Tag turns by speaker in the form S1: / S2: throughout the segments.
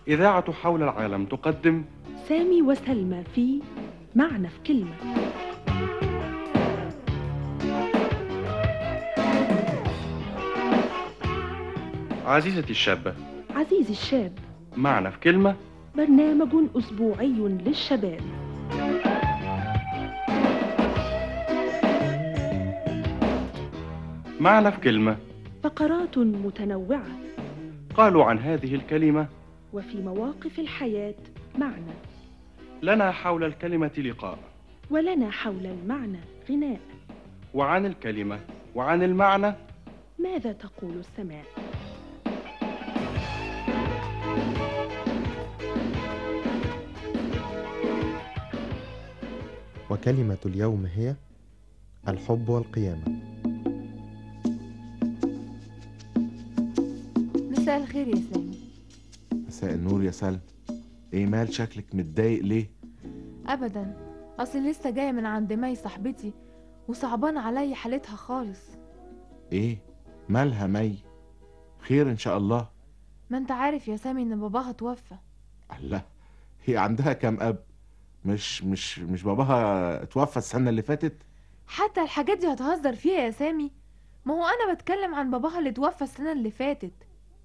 S1: إذاعة حول العالم تقدم
S2: سامي وسلمى في معنى في كلمة.
S1: عزيزتي الشابة،
S2: عزيزي الشاب،
S1: معنا في كلمة.
S2: برنامج أسبوعي للشباب.
S1: معنا في كلمة.
S2: فقرات متنوعة
S1: قالوا عن هذه الكلمة:
S2: وفي مواقف الحياة معنى،
S1: لنا حول الكلمة لقاء،
S2: ولنا حول المعنى غناء.
S1: وعن الكلمة وعن المعنى
S2: ماذا تقول السماء؟
S3: وكلمة اليوم هي الحب والقيامة.
S4: مساء الخير يا سامي.
S5: مساء النور يا سلمى. ايه مال شكلك متضايق ليه؟
S4: ابدا، اصل لسه جايه من عند مي صاحبتي وصعبان عليا حالتها خالص.
S5: ايه مالها مي؟ خير ان شاء الله.
S4: ما انت عارف يا سامي ان باباها توفى.
S5: الله، هي عندها كام اب؟ مش باباها اتوفى السنة اللي فاتت؟
S4: حتى الحاجات دي هتهزر فيها يا سامي؟ ما هو انا بتكلم عن باباها اللي توفى السنه اللي فاتت.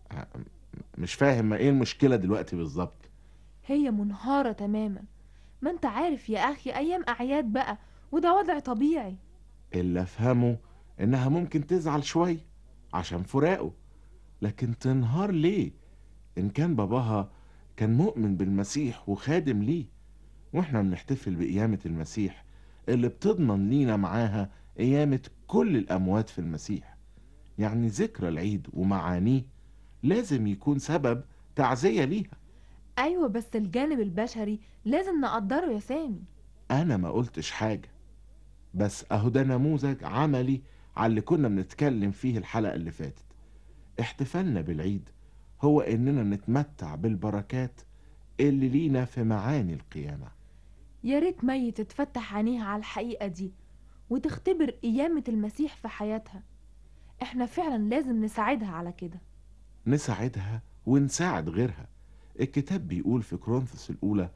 S5: مش فاهم ايه المشكلة دلوقتي بالظبط.
S4: هي منهاره تماما. ما انت عارف يا اخي ايام اعياد بقى، وده وضع طبيعي.
S5: اللي افهمه انها ممكن تزعل شوية عشان فراقه، لكن تنهار ليه؟ ان كان باباها كان مؤمن بالمسيح وخادم ليه، واحنا بنحتفل بقيامة المسيح اللي بتضمن لينا معاها قيامة كل الأموات في المسيح. يعني ذكرى العيد ومعانيه لازم يكون سبب تعزية ليها.
S4: ايوه، بس الجانب البشري لازم نقدره يا سامي.
S5: أنا ما قلتش حاجة، بس أهو ده نموذج عملي على اللي كنا بنتكلم فيه الحلقة اللي فاتت. احتفالنا بالعيد هو إننا نتمتع بالبركات اللي لينا في معاني القيامة.
S4: يا ريت مي تتفتح عينيها على الحقيقه دي وتختبر قيامه المسيح في حياتها. احنا فعلا لازم نساعدها على كده.
S5: نساعدها ونساعد غيرها. الكتاب بيقول في كورنثوس الأولى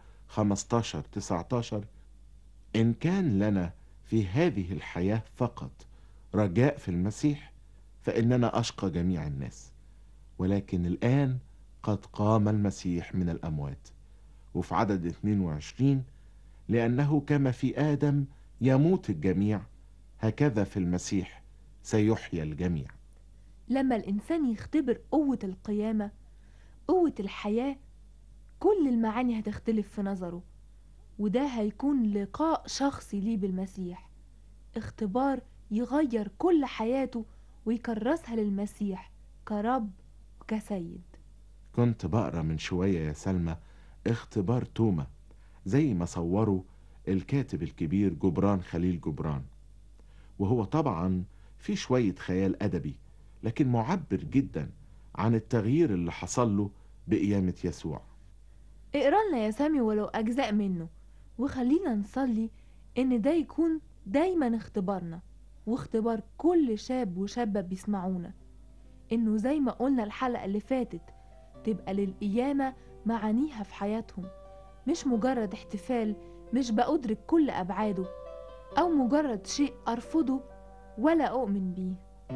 S5: 15-19: إن كان لنا في هذه الحياة فقط رجاء في المسيح فإننا أشقى جميع الناس، ولكن الآن قد قام المسيح من الأموات. وفي عدد 22: لأنه كما في آدم يموت الجميع، هكذا في المسيح سيحيى الجميع.
S4: لما الإنسان يختبر قوة القيامة، قوة الحياة، كل المعاني هتختلف في نظره، وده هيكون لقاء شخصي ليه بالمسيح، اختبار يغير كل حياته ويكرسها للمسيح كرب وكسيد.
S5: كنت بقرأ من شوية يا سلمى اختبار توما زي ما صوره الكاتب الكبير جبران خليل جبران، وهو طبعا في شوية خيال أدبي لكن معبر جدا عن التغيير اللي حصل له بقيامة يسوع.
S4: اقرا لنا يا سامي ولو أجزاء منه، وخلينا نصلي إن ده يكون دايما اختبارنا واختبار كل شاب وشابة بيسمعونا، إنه زي ما قلنا الحلقة اللي فاتت تبقى للقيامة معانيها في حياتهم، مش مجرد احتفال مش بأدرك كل أبعاده، أو مجرد شيء أرفضه ولا أؤمن بيه.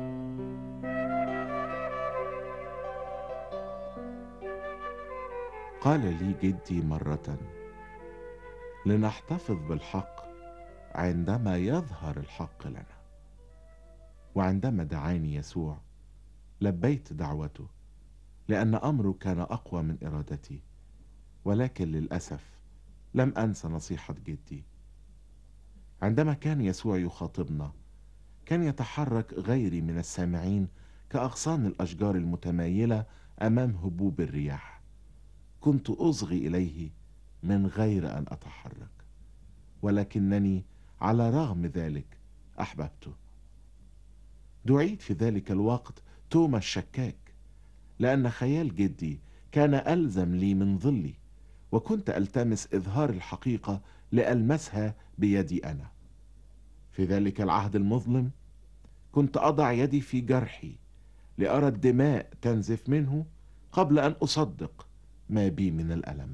S5: قال لي جدي مرة: لنحتفظ بالحق عندما يظهر الحق لنا. وعندما دعاني يسوع لبيت دعوته، لأن أمره كان أقوى من إرادتي، ولكن للأسف لم أنسى نصيحة جدي. عندما كان يسوع يخاطبنا كان يتحرك غيري من السامعين كأغصان الأشجار المتمايلة أمام هبوب الرياح. كنت أصغي إليه من غير أن أتحرك، ولكنني على رغم ذلك أحببته. دعيت في ذلك الوقت توما الشكاك، لأن خيال جدي كان ألزم لي من ظلي، وكنت ألتمس إظهار الحقيقة لألمسها بيدي أنا. في ذلك العهد المظلم كنت أضع يدي في جرحي لأرى الدماء تنزف منه قبل أن أصدق ما بي من الألم.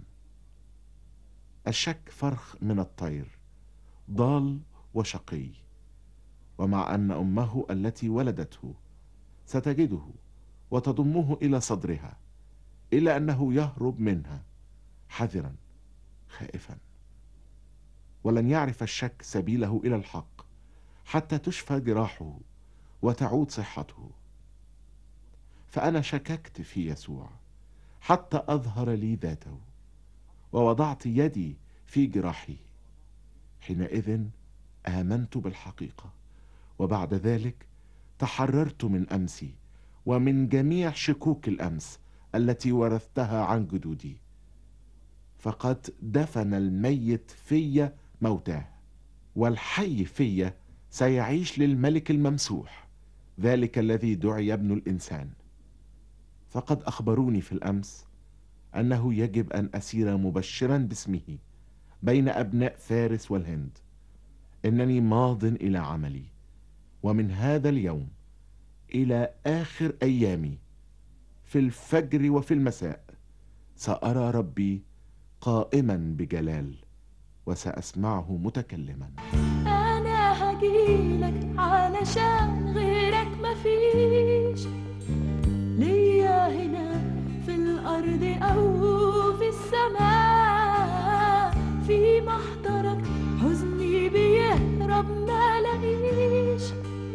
S5: الشك فرخ من الطير، ضال وشقي، ومع أن أمه التي ولدته ستجده وتضمه إلى صدرها، إلا أنه يهرب منها حذرا خائفا. ولن يعرف الشك سبيله إلى الحق حتى تشفى جراحه وتعود صحته. فأنا شككت في يسوع حتى أظهر لي ذاته، ووضعت يدي في جراحه. حينئذ آمنت بالحقيقة، وبعد ذلك تحررت من أمسي ومن جميع شكوك الأمس التي ورثتها عن جدودي. فقد دفن الميت في موتاه، والحي في سيعيش للملك الممسوح، ذلك الذي دعي ابن الإنسان. فقد أخبروني في الأمس أنه يجب أن أسير مبشرا باسمه بين أبناء فارس والهند. إنني ماض إلى عملي، ومن هذا اليوم إلى آخر أيامي في الفجر وفي المساء سأرى ربي قائما بجلال، وسأسمعه متكلما.
S6: أنا هجيلك علشان غيرك مفيش ليا هنا في الأرض أو في السماء. في محضرك حزني بيهرب ما لاقيش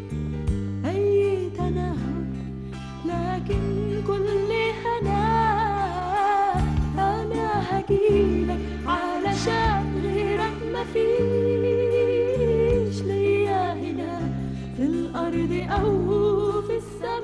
S6: أي تنهد، لكن كل هنا. أنا هجيلك علشان غيرك مفيش ليا هنا في الأرض أو في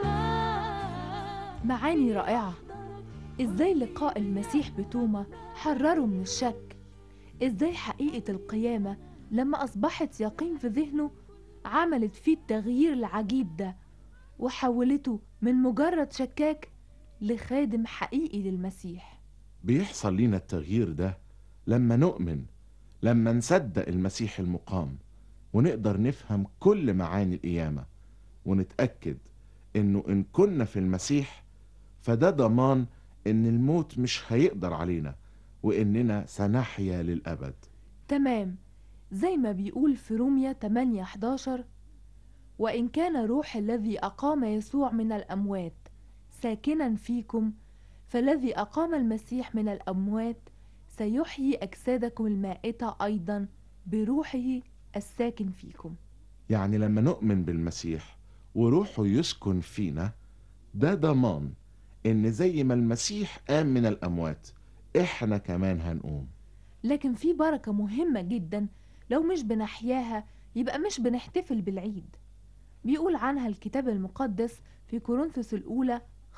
S6: السماء.
S4: معاني رائعة. إزاي لقاء المسيح بتوما حرره من الشك؟ إزاي حقيقة القيامة لما أصبحت يقين في ذهنه عملت فيه التغيير العجيب ده، وحولته من مجرد شكاك لخادم حقيقي للمسيح.
S5: بيحصل لنا التغيير ده لما نؤمن، لما نصدق المسيح المقام، ونقدر نفهم كل معاني القيامة، ونتأكد إنه إن كنا في المسيح فده ضمان إن الموت مش هيقدر علينا، وإننا سنحيا للأبد.
S4: تمام، زي ما بيقول في روميا 8:11: وإن كان روح الذي أقام يسوع من الأموات ساكنا فيكم، فالذي أقام المسيح من الأموات سيحيي أجسادكم المائتة أيضا بروحه الساكن فيكم.
S5: يعني لما نؤمن بالمسيح وروحه يسكن فينا، ده ضمان إن زي ما المسيح قام من الأموات إحنا كمان هنقوم.
S4: لكن في بركة مهمة جدا لو مش بنحياها يبقى مش بنحتفل بالعيد. بيقول عنها الكتاب المقدس في كورنثوس الأولى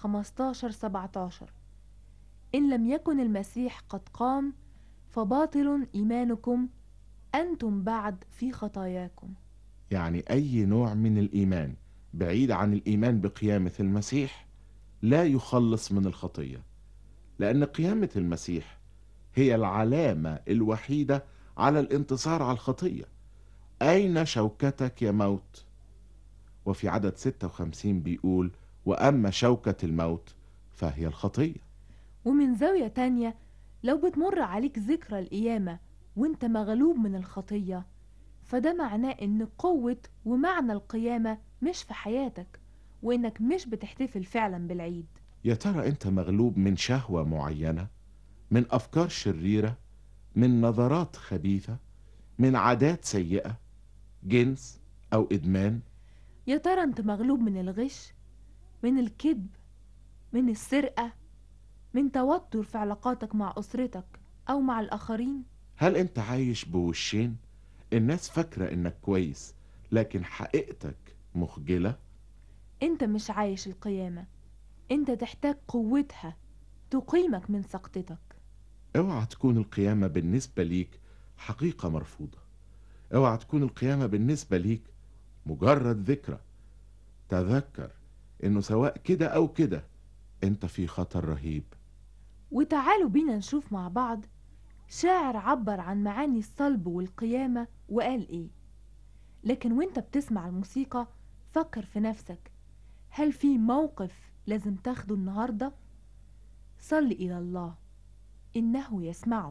S4: 15:17: إن لم يكن المسيح قد قام فباطل إيمانكم، أنتم بعد في خطاياكم.
S5: يعني أي نوع من الإيمان بعيد عن الإيمان بقيامة المسيح لا يخلص من الخطية، لأن قيامة المسيح هي العلامة الوحيدة على الانتصار على الخطية. أين شوكتك يا موت؟ وفي عدد 56 بيقول: وأما شوكة الموت فهي الخطية.
S4: ومن زاوية تانية، لو بتمر عليك ذكرى القيامة وانت مغلوب من الخطية، فده معناه ان قوة ومعنى القيامة مش في حياتك، وانك مش بتحتفل فعلا بالعيد.
S5: يا ترى أنت مغلوب من شهوة معينة، من أفكار شريرة، من نظرات خبيثة، من عادات سيئة، جنس أو إدمان؟
S4: يا ترى انت مغلوب من الغش، من الكذب، من السرقة، من توتر في علاقاتك مع أسرتك أو مع الآخرين؟
S5: هل أنت عايش بوشين؟ الناس فاكرة إنك كويس لكن حقيقتك مخجلة؟
S4: انت مش عايش القيامة، انت تحتاج قوتها تقيمك من سقطتك.
S5: اوعى تكون القيامة بالنسبة ليك حقيقة مرفوضة. اوعى تكون القيامة بالنسبة ليك مجرد ذكرى. تذكر انه سواء كده او كده انت في خطر رهيب.
S4: وتعالوا بينا نشوف مع بعض شاعر عبر عن معاني الصلب والقيامة وقال ايه. لكن وانت بتسمع الموسيقى فكر في نفسك، هل في موقف لازم تاخده النهاردة؟ صلي إلى الله إنه يسمعك.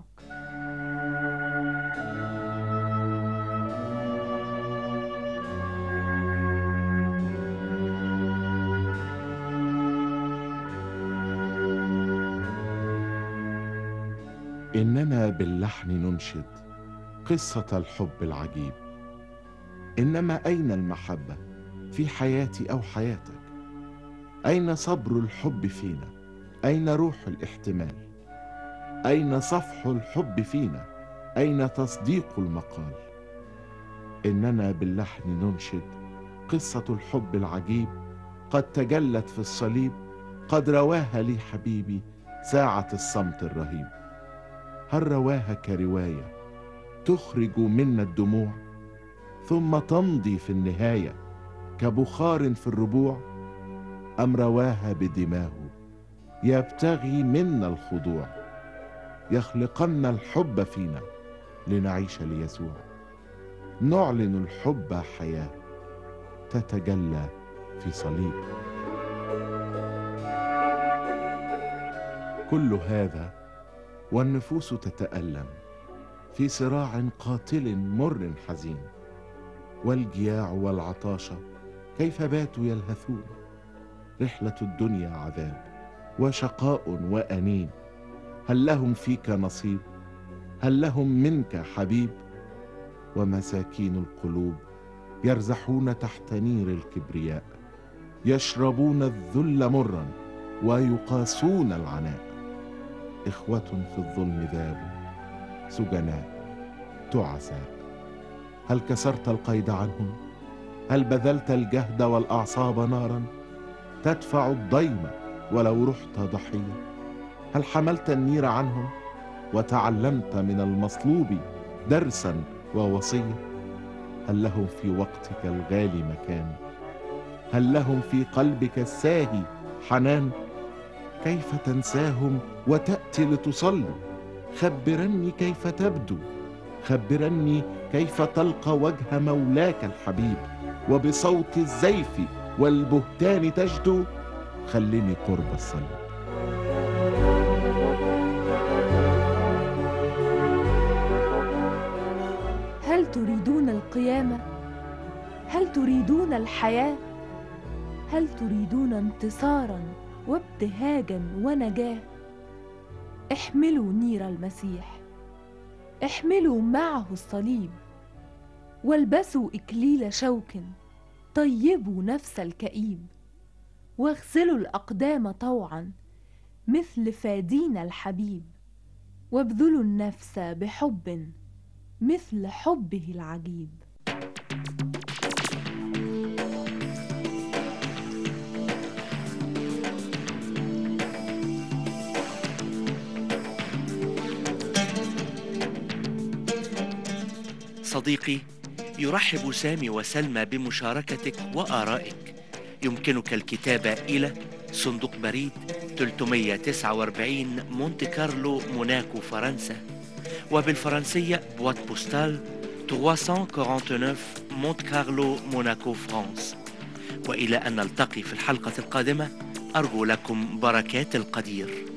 S5: إننا باللحن ننشد قصة الحب العجيب. إنما أين المحبة في حياتي أو حياتك؟ أين صبر الحب فينا؟ أين روح الاحتمال؟ أين صفح الحب فينا؟ أين تصديق المقال؟ إننا باللحن ننشد قصة الحب العجيب، قد تجلت في الصليب، قد رواها لي حبيبي ساعة الصمت الرهيب. هل رواها كرواية تخرج منا الدموع، ثم تمضي في النهاية كبخار في الربوع، أم رواها بدماه يبتغي منا الخضوع، يخلقن الحب فينا لنعيش ليسوع، نعلن الحب حياة تتجلى في صليب. كل هذا والنفوس تتألم في صراع قاتل مر حزين، والجياع والعطاشة كيف باتوا يلهثون. رحلة الدنيا عذاب وشقاء وأنين، هل لهم فيك نصيب؟ هل لهم منك حبيب؟ ومساكين القلوب يرزحون تحت نير الكبرياء، يشربون الذل مرا ويقاسون العناء. إخوة في الظلم ذابوا سجناء تعساء. هل كسرت القيد عنهم؟ هل بذلت الجهد والأعصاب نارا تدفع الضيم ولو رحت ضحية؟ هل حملت النير عنهم وتعلمت من المصلوب درسا ووصية؟ هل لهم في وقتك الغالي مكان؟ هل لهم في قلبك الساهي حنان؟ كيف تنساهم وتأتي لتصلي؟ خبرني كيف تبدو، خبرني كيف تلقى وجه مولاك الحبيب، وبصوت الزيف والبهتان تجدو. خلني قرب الصليب.
S4: هل تريدون القيامة؟ هل تريدون الحياة؟ هل تريدون انتصارا وابتهاجا ونجاة؟ احملوا نير المسيح، احملوا معه الصليب، والبسوا إكليل شوك، طيبوا نفس الكئيب، واغسلوا الأقدام طوعا مثل فادين الحبيب، وابذلوا النفس بحب مثل حبه العجيب.
S7: صديقي، يرحب سامي وسلمى بمشاركتك وآرائك. يمكنك الكتابة إلى صندوق بريد 349 مونت كارلو موناكو فرنسا، وبالفرنسية بوات بوستال 349 مونت كارلو موناكو فرانس. وإلى أن نلتقي في الحلقة القادمة، أرجو لكم بركات القدير.